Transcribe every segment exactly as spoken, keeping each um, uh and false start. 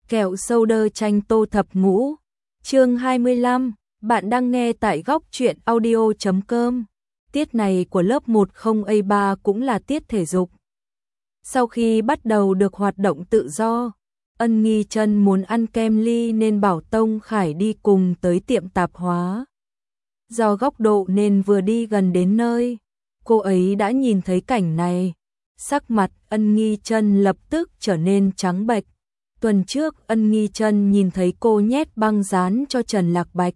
Kẹo sâu đơ chanh tô thập ngũ. Chương hai mươi lăm, bạn đang nghe tại góc truyện audio chấm com. Tiết này của lớp một không A ba cũng là tiết thể dục. Sau khi bắt đầu được hoạt động tự do, Ân Nghi Chân muốn ăn kem ly nên bảo Tông Khải đi cùng tới tiệm tạp hóa. Do góc độ nên vừa đi gần đến nơi, cô ấy đã nhìn thấy cảnh này. Sắc mặt Ân Nghi Chân lập tức trở nên trắng bệch. Tuần trước Ân Nghi Chân nhìn thấy cô nhét băng dán cho Trần Lạc Bạch.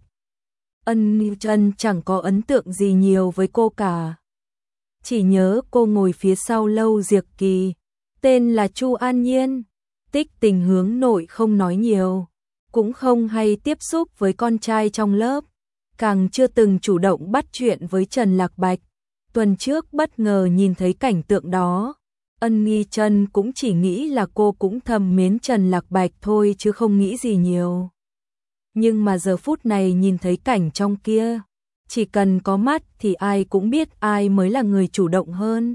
Ân Nghi Chân chẳng có ấn tượng gì nhiều với cô cả. Chỉ nhớ cô ngồi phía sau Lâu Diệc Kỳ, tên là Chu An Nhiên. Tích Tình hướng nội không nói nhiều, cũng không hay tiếp xúc với con trai trong lớp, càng chưa từng chủ động bắt chuyện với Trần Lạc Bạch. Tuần trước bất ngờ nhìn thấy cảnh tượng đó, Ân Nghi Chân cũng chỉ nghĩ là cô cũng thầm mến Trần Lạc Bạch thôi chứ không nghĩ gì nhiều. Nhưng mà giờ phút này nhìn thấy cảnh trong kia, chỉ cần có mắt thì ai cũng biết ai mới là người chủ động hơn.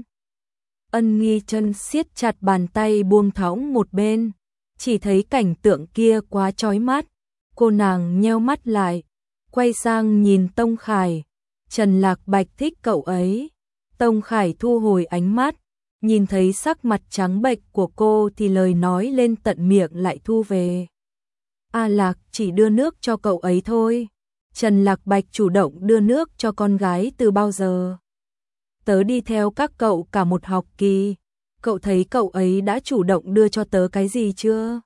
Ân Nghi Chân siết chặt bàn tay buông thõng một bên, chỉ thấy cảnh tượng kia quá chói mắt, cô nàng nheo mắt lại, quay sang nhìn Tông Khải. Trần Lạc Bạch thích cậu ấy. Tông Khải thu hồi ánh mắt, nhìn thấy sắc mặt trắng bệch của cô thì lời nói lên tận miệng lại thu về. A Lạc chỉ đưa nước cho cậu ấy thôi. Trần Lạc Bạch chủ động đưa nước cho con gái từ bao giờ? Tớ đi theo các cậu cả một học kỳ, cậu thấy cậu ấy đã chủ động đưa cho tớ cái gì chưa?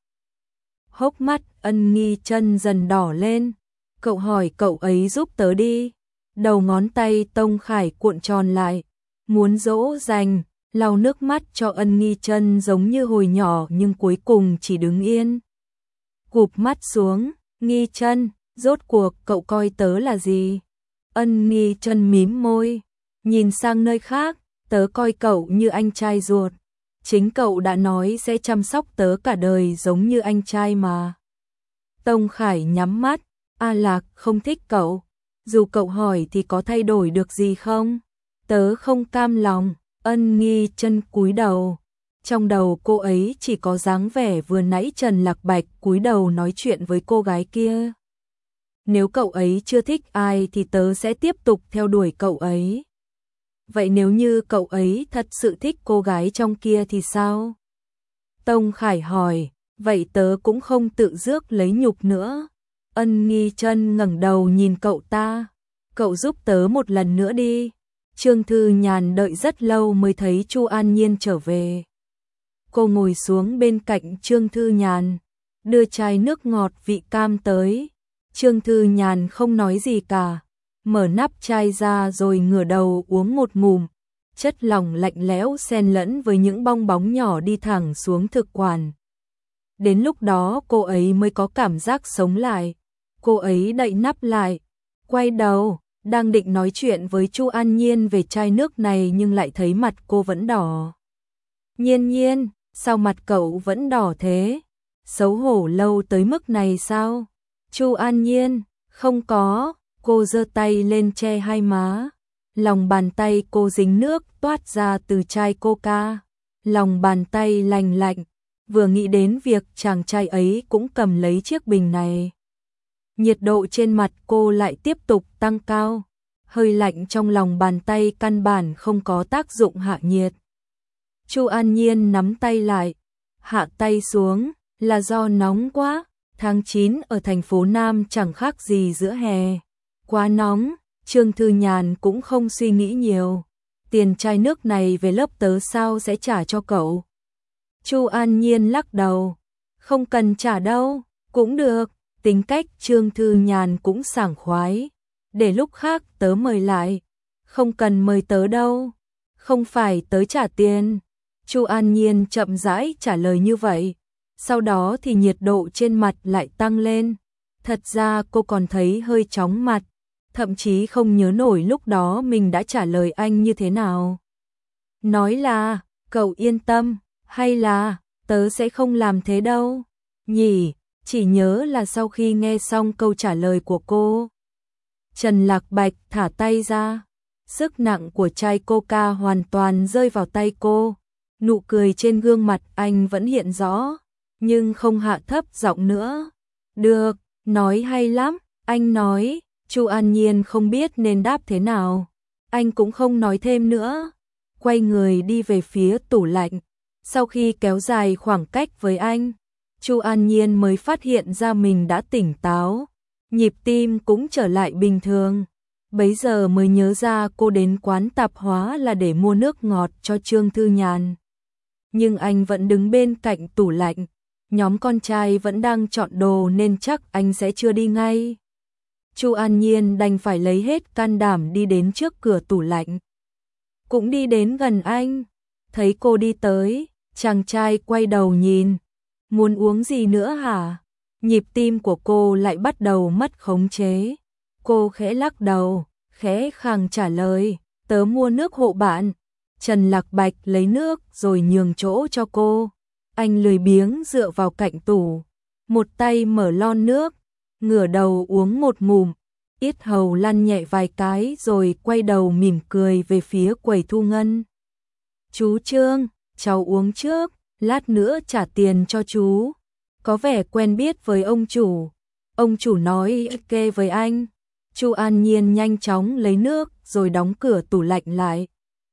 Hốc mắt Ân Nghi Chân dần đỏ lên, cậu hỏi cậu ấy giúp tớ đi. Đầu ngón tay Tông Khải cuộn tròn lại, muốn dỗ dành, lau nước mắt cho Ân Nghi Chân giống như hồi nhỏ nhưng cuối cùng chỉ đứng yên. Gụp mắt xuống, Nghi Chân, rốt cuộc cậu coi tớ là gì? Ân Nghi Chân mím môi, nhìn sang nơi khác, tớ coi cậu như anh trai ruột. Chính cậu đã nói sẽ chăm sóc tớ cả đời giống như anh trai mà. Tông Khải nhắm mắt, A Lạc không thích cậu. Dù cậu hỏi thì có thay đổi được gì không? Tớ không cam lòng. Ân Nghi Chân cúi đầu. Trong đầu cô ấy chỉ có dáng vẻ vừa nãy Trần Lạc Bạch cúi đầu nói chuyện với cô gái kia. Nếu cậu ấy chưa thích ai thì tớ sẽ tiếp tục theo đuổi cậu ấy. Vậy nếu như cậu ấy thật sự thích cô gái trong kia thì sao? Tông Khải hỏi, vậy tớ cũng không tự rước lấy nhục nữa. Ân Nghi Chân ngẩng đầu nhìn cậu ta, cậu giúp tớ một lần nữa đi. Trương Thư Nhàn đợi rất lâu mới thấy Chu An Nhiên trở về. Cô ngồi xuống bên cạnh Trương Thư Nhàn, đưa chai nước ngọt vị cam tới. Trương Thư Nhàn không nói gì cả, mở nắp chai ra rồi ngửa đầu uống một ngụm. Chất lỏng lạnh lẽo xen lẫn với những bong bóng nhỏ đi thẳng xuống thực quản. Đến lúc đó cô ấy mới có cảm giác sống lại. Cô ấy đậy nắp lại, quay đầu, đang định nói chuyện với Chu An Nhiên về chai nước này nhưng lại thấy mặt cô vẫn đỏ. Nhiên Nhiên, sao mặt cậu vẫn đỏ thế? Xấu hổ lâu tới mức này sao? Chu An Nhiên, không có, cô giơ tay lên che hai má. Lòng bàn tay cô dính nước toát ra từ chai coca. Lòng bàn tay lành lạnh, vừa nghĩ đến việc chàng trai ấy cũng cầm lấy chiếc bình này. Nhiệt độ trên mặt cô lại tiếp tục tăng cao, hơi lạnh trong lòng bàn tay căn bản không có tác dụng hạ nhiệt. Chu An Nhiên nắm tay lại, hạ tay xuống, là do nóng quá, tháng chín ở thành phố Nam chẳng khác gì giữa hè. Quá nóng, Trương Thư Nhàn cũng không suy nghĩ nhiều, tiền chai nước này về lớp tớ sao sẽ trả cho cậu? Chu An Nhiên lắc đầu, không cần trả đâu, cũng được. Tính cách Trương Thư Nhàn cũng sảng khoái, để lúc khác tớ mời lại. Không cần mời tớ đâu, không phải tớ trả tiền. Chu An Nhiên chậm rãi trả lời như vậy, sau đó thì nhiệt độ trên mặt lại tăng lên. Thật ra cô còn thấy hơi chóng mặt, thậm chí không nhớ nổi lúc đó mình đã trả lời anh như thế nào. Nói là, cậu yên tâm, hay là, tớ sẽ không làm thế đâu, nhỉ? Chỉ nhớ là sau khi nghe xong câu trả lời của cô, Trần Lạc Bạch thả tay ra, sức nặng của chai coca hoàn toàn rơi vào tay cô, nụ cười trên gương mặt anh vẫn hiện rõ, nhưng không hạ thấp giọng nữa. Được, nói hay lắm, anh nói. Chu An Nhiên không biết nên đáp thế nào. Anh cũng không nói thêm nữa. Quay người đi về phía tủ lạnh. Sau khi kéo dài khoảng cách với anh, Chu An Nhiên mới phát hiện ra mình đã tỉnh táo. Nhịp tim cũng trở lại bình thường. Bấy giờ mới nhớ ra cô đến quán tạp hóa là để mua nước ngọt cho Trương Thư Nhàn. Nhưng anh vẫn đứng bên cạnh tủ lạnh. Nhóm con trai vẫn đang chọn đồ nên chắc anh sẽ chưa đi ngay. Chu An Nhiên đành phải lấy hết can đảm đi đến trước cửa tủ lạnh. Cũng đi đến gần anh. Thấy cô đi tới, chàng trai quay đầu nhìn. Muốn uống gì nữa hả? Nhịp tim của cô lại bắt đầu mất khống chế. Cô khẽ lắc đầu, khẽ khàng trả lời, tớ mua nước hộ bạn. Trần Lạc Bạch lấy nước rồi nhường chỗ cho cô. Anh lười biếng dựa vào cạnh tủ, một tay mở lon nước, ngửa đầu uống một ngụm, yết hầu lăn nhẹ vài cái rồi quay đầu mỉm cười về phía quầy thu ngân. Chú Trương, cháu uống trước, lát nữa trả tiền cho chú. Có vẻ quen biết với ông chủ. Ông chủ nói ok với anh. Chu An Nhiên nhanh chóng lấy nước rồi đóng cửa tủ lạnh lại.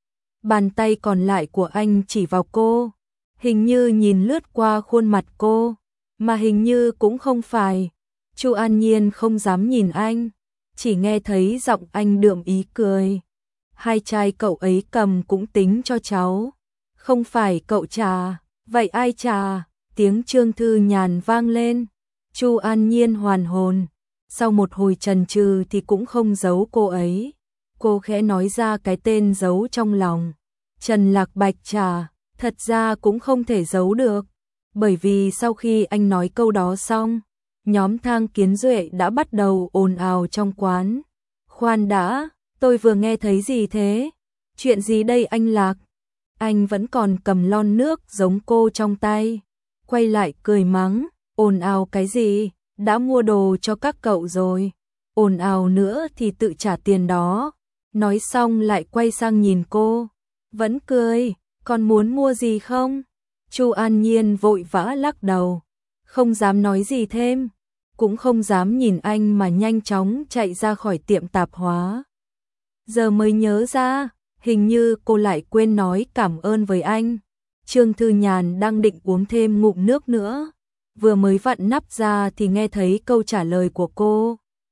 Bàn tay còn lại của anh chỉ vào cô, hình như nhìn lướt qua khuôn mặt cô, mà hình như cũng không phải. Chu An Nhiên không dám nhìn anh, chỉ nghe thấy giọng anh đượm ý cười. Hai chai cậu ấy cầm cũng tính cho cháu. Không phải cậu trả, vậy ai trả? Tiếng Trương Thư Nhàn vang lên. Chu An Nhiên hoàn hồn. Sau một hồi chần chừ thì cũng không giấu cô ấy. Cô khẽ nói ra cái tên giấu trong lòng. Trần Lạc Bạch trả. Thật ra cũng không thể giấu được. Bởi vì sau khi anh nói câu đó xong, nhóm Thang Kiến Duệ đã bắt đầu ồn ào trong quán. Khoan đã, tôi vừa nghe thấy gì thế? Chuyện gì đây anh Lạc? Anh vẫn còn cầm lon nước giống cô trong tay. Quay lại cười mắng, ồn ào cái gì? Đã mua đồ cho các cậu rồi. Ồn ào nữa thì tự trả tiền đó. Nói xong lại quay sang nhìn cô. Vẫn cười, còn muốn mua gì không? Chu An Nhiên vội vã lắc đầu. Không dám nói gì thêm. Cũng không dám nhìn anh mà nhanh chóng chạy ra khỏi tiệm tạp hóa. Giờ mới nhớ ra, hình như cô lại quên nói cảm ơn với anh. Trương Thư Nhàn đang định uống thêm ngụm nước nữa. Vừa mới vặn nắp ra thì nghe thấy câu trả lời của cô.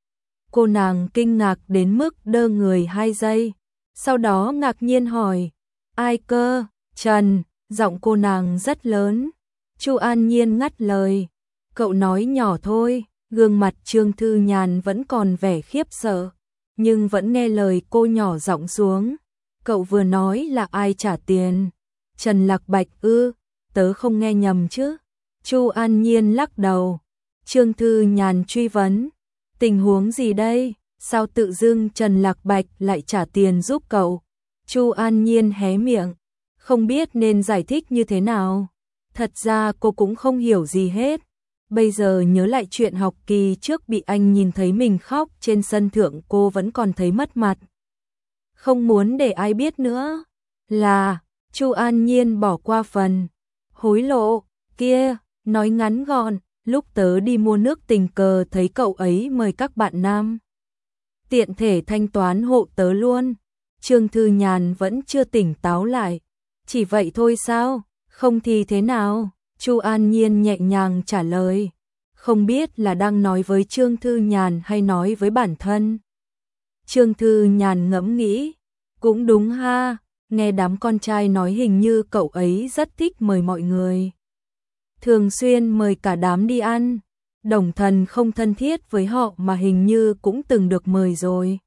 Cô nàng kinh ngạc đến mức đơ người hai giây. Sau đó ngạc nhiên hỏi. Ai cơ? Trần, giọng cô nàng rất lớn. Chu An Nhiên ngắt lời. Cậu nói nhỏ thôi. Gương mặt Trương Thư Nhàn vẫn còn vẻ khiếp sợ, nhưng vẫn nghe lời cô nhỏ giọng xuống. Cậu vừa nói là ai trả tiền? Trần Lạc Bạch ư? Tớ không nghe nhầm chứ? Chu An Nhiên lắc đầu. Trương Thư Nhàn truy vấn. Tình huống gì đây? Sao tự dưng Trần Lạc Bạch lại trả tiền giúp cậu? Chu An Nhiên hé miệng. Không biết nên giải thích như thế nào. Thật ra cô cũng không hiểu gì hết. Bây giờ nhớ lại chuyện học kỳ trước bị anh nhìn thấy mình khóc trên sân thượng, cô vẫn còn thấy mất mặt. Không muốn để ai biết nữa. Là, Chu An Nhiên bỏ qua phần hối lộ kia, nói ngắn gọn, lúc tớ đi mua nước tình cờ thấy cậu ấy mời các bạn nam. Tiện thể thanh toán hộ tớ luôn. Trương Thư Nhàn vẫn chưa tỉnh táo lại. Chỉ vậy thôi sao? Không thì thế nào? Chu An Nhiên nhẹ nhàng trả lời. Không biết là đang nói với Trương Thư Nhàn hay nói với bản thân. Trương Thư Nhàn ngẫm nghĩ. Cũng đúng ha, nghe đám con trai nói hình như cậu ấy rất thích mời mọi người. Thường xuyên mời cả đám đi ăn. Đồng Thần không thân thiết với họ mà hình như cũng từng được mời rồi.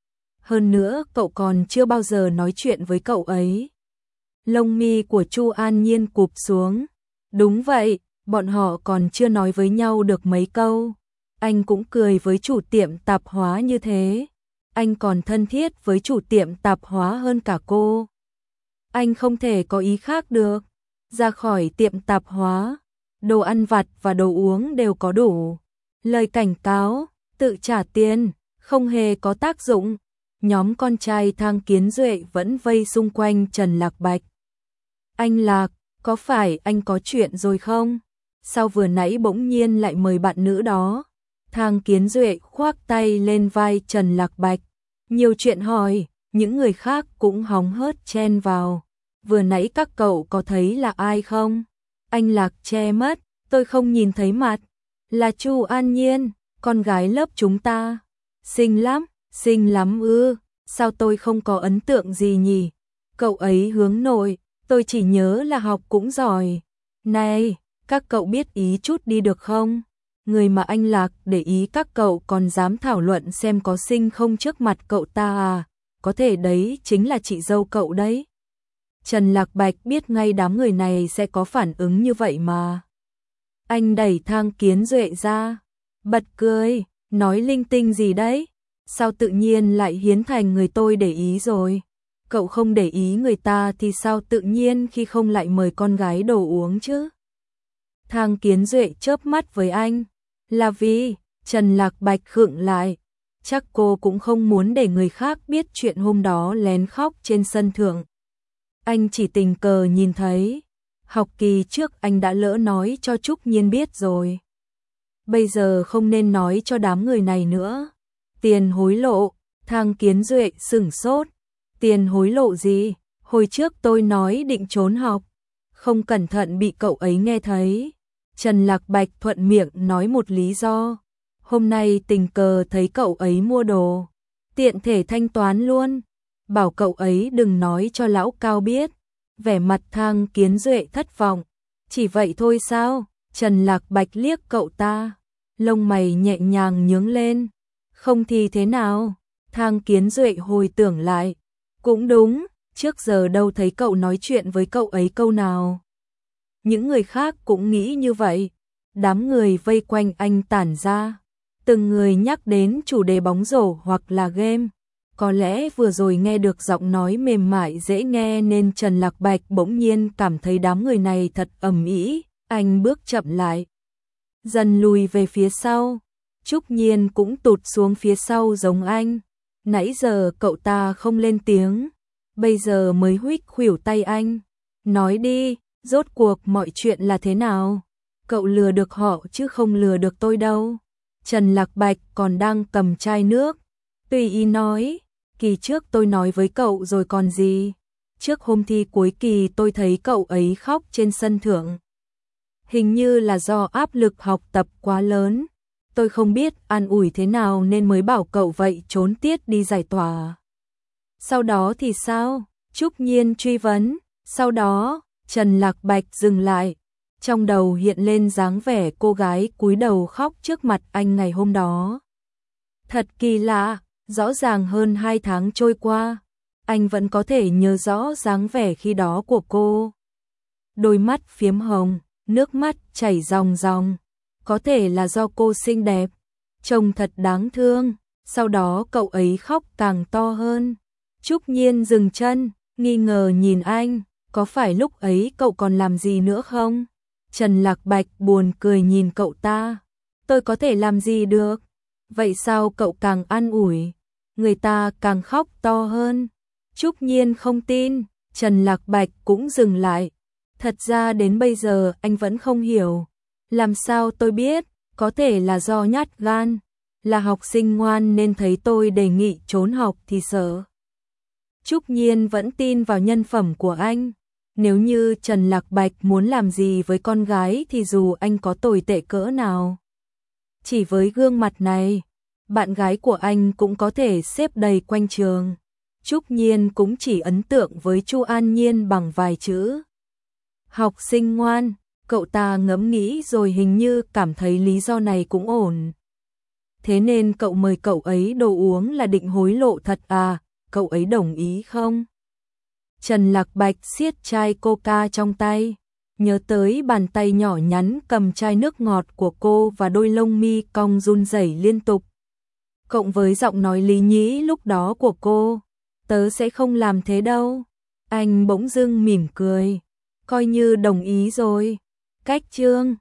Hơn nữa cậu còn chưa bao giờ nói chuyện với cậu ấy. Lông mi của Chu An Nhiên cụp xuống. Đúng vậy, bọn họ còn chưa nói với nhau được mấy câu. Anh cũng cười với chủ tiệm tạp hóa như thế. Anh còn thân thiết với chủ tiệm tạp hóa hơn cả cô. Anh không thể có ý khác được. Ra khỏi tiệm tạp hóa, đồ ăn vặt và đồ uống đều có đủ. Lời cảnh cáo, tự trả tiền, không hề có tác dụng. Nhóm con trai Thang Kiến Duệ vẫn vây xung quanh Trần Lạc Bạch. Anh Lạc, có phải anh có chuyện rồi không? sao vừa nãy bỗng nhiên lại mời bạn nữ đó? Thang Kiến Duệ khoác tay lên vai Trần Lạc Bạch, nhiều chuyện hỏi, những người khác cũng hóng hớt chen vào. Vừa nãy các cậu có thấy là ai không? Anh Lạc che mắt, tôi không nhìn thấy mặt. Là Chu An Nhiên, con gái lớp chúng ta. Xinh lắm, xinh lắm ư, sao tôi không có ấn tượng gì nhỉ? Cậu ấy hướng nội, tôi chỉ nhớ là học cũng giỏi. Này, các cậu biết ý chút đi được không? Người mà anh Lạc để ý các cậu còn dám thảo luận xem có xinh không trước mặt cậu ta à? Có thể đấy chính là chị dâu cậu đấy. Trần Lạc Bạch biết ngay đám người này sẽ có phản ứng như vậy mà. Anh đẩy Thang Kiến Duệ ra, bật cười, nói linh tinh gì đấy? Sao tự nhiên lại hiến thành người tôi để ý rồi? Cậu không để ý người ta thì sao tự nhiên khi không lại mời con gái đồ uống chứ? Thang Kiến Duệ chớp mắt với anh, là vì, Trần Lạc Bạch khựng lại, chắc cô cũng không muốn để người khác biết chuyện hôm đó lén khóc trên sân thượng. Anh chỉ tình cờ nhìn thấy, học kỳ trước anh đã lỡ nói cho Trúc Nhiên biết rồi. Bây giờ không nên nói cho đám người này nữa. Tiền hối lộ, Thang Kiến Duệ sửng sốt. Tiền hối lộ gì? Hồi trước tôi nói định trốn học, không cẩn thận bị cậu ấy nghe thấy. Trần Lạc Bạch thuận miệng nói một lý do. Hôm nay tình cờ thấy cậu ấy mua đồ, tiện thể thanh toán luôn. Bảo cậu ấy đừng nói cho lão Cao biết. Vẻ mặt Thang Kiến Duệ thất vọng. Chỉ vậy thôi sao? Trần Lạc Bạch liếc cậu ta, lông mày nhẹ nhàng nhướng lên. Không thì thế nào? Thang Kiến Duệ hồi tưởng lại. Cũng đúng, trước giờ đâu thấy cậu nói chuyện với cậu ấy câu nào. Những người khác cũng nghĩ như vậy. Đám người vây quanh anh tản ra, từng người nhắc đến chủ đề bóng rổ hoặc là game. Có lẽ vừa rồi nghe được giọng nói mềm mại dễ nghe nên Trần Lạc Bạch bỗng nhiên cảm thấy đám người này thật ầm ĩ. Anh bước chậm lại, dần lùi về phía sau. Trúc Nhiên cũng tụt xuống phía sau giống anh. Nãy giờ cậu ta không lên tiếng, bây giờ mới huých khuỷu tay anh. Nói đi, rốt cuộc mọi chuyện là thế nào? Cậu lừa được họ chứ không lừa được tôi đâu. Trần Lạc Bạch còn đang cầm chai nước, tùy ý nói. Kỳ trước tôi nói với cậu rồi còn gì. Trước hôm thi cuối kỳ tôi thấy cậu ấy khóc trên sân thượng. Hình như là do áp lực học tập quá lớn. Tôi không biết an ủi thế nào nên mới bảo cậu vậy trốn tiết đi giải tỏa. Sau đó thì sao? Trúc Nhiên truy vấn. Sau đó, Trần Lạc Bạch dừng lại. Trong đầu hiện lên dáng vẻ cô gái cúi đầu khóc trước mặt anh ngày hôm đó. Thật kỳ lạ, rõ ràng hơn hai tháng trôi qua, anh vẫn có thể nhớ rõ dáng vẻ khi đó của cô. Đôi mắt phiếm hồng, nước mắt chảy ròng ròng. Có thể là do cô xinh đẹp, trông thật đáng thương. Sau đó cậu ấy khóc càng to hơn. Trúc Nhiên dừng chân, nghi ngờ nhìn anh. Có phải lúc ấy cậu còn làm gì nữa không? Trần Lạc Bạch buồn cười nhìn cậu ta. Tôi có thể làm gì được? Vậy sao cậu càng an ủi, người ta càng khóc to hơn? Trúc Nhiên không tin. Trần Lạc Bạch cũng dừng lại. Thật ra đến bây giờ anh vẫn không hiểu. Làm sao tôi biết? Có thể là do nhát gan, là học sinh ngoan nên thấy tôi đề nghị trốn học thì sợ. Trúc Nhiên vẫn tin vào nhân phẩm của anh. Nếu như Trần Lạc Bạch muốn làm gì với con gái thì dù anh có tồi tệ cỡ nào, chỉ với gương mặt này, bạn gái của anh cũng có thể xếp đầy quanh trường. Trúc Nhiên cũng chỉ ấn tượng với Chu An Nhiên bằng vài chữ. Học sinh ngoan. Cậu ta ngẫm nghĩ rồi hình như cảm thấy lý do này cũng ổn. Thế nên cậu mời cậu ấy đồ uống là định hối lộ thật à? Cậu ấy đồng ý không? Trần Lạc Bạch siết chai coca trong tay, nhớ tới bàn tay nhỏ nhắn cầm chai nước ngọt của cô và đôi lông mi cong run rẩy liên tục. Cộng với giọng nói lý nhí lúc đó của cô, tớ sẽ không làm thế đâu. Anh bỗng dưng mỉm cười, coi như đồng ý rồi. Cách chương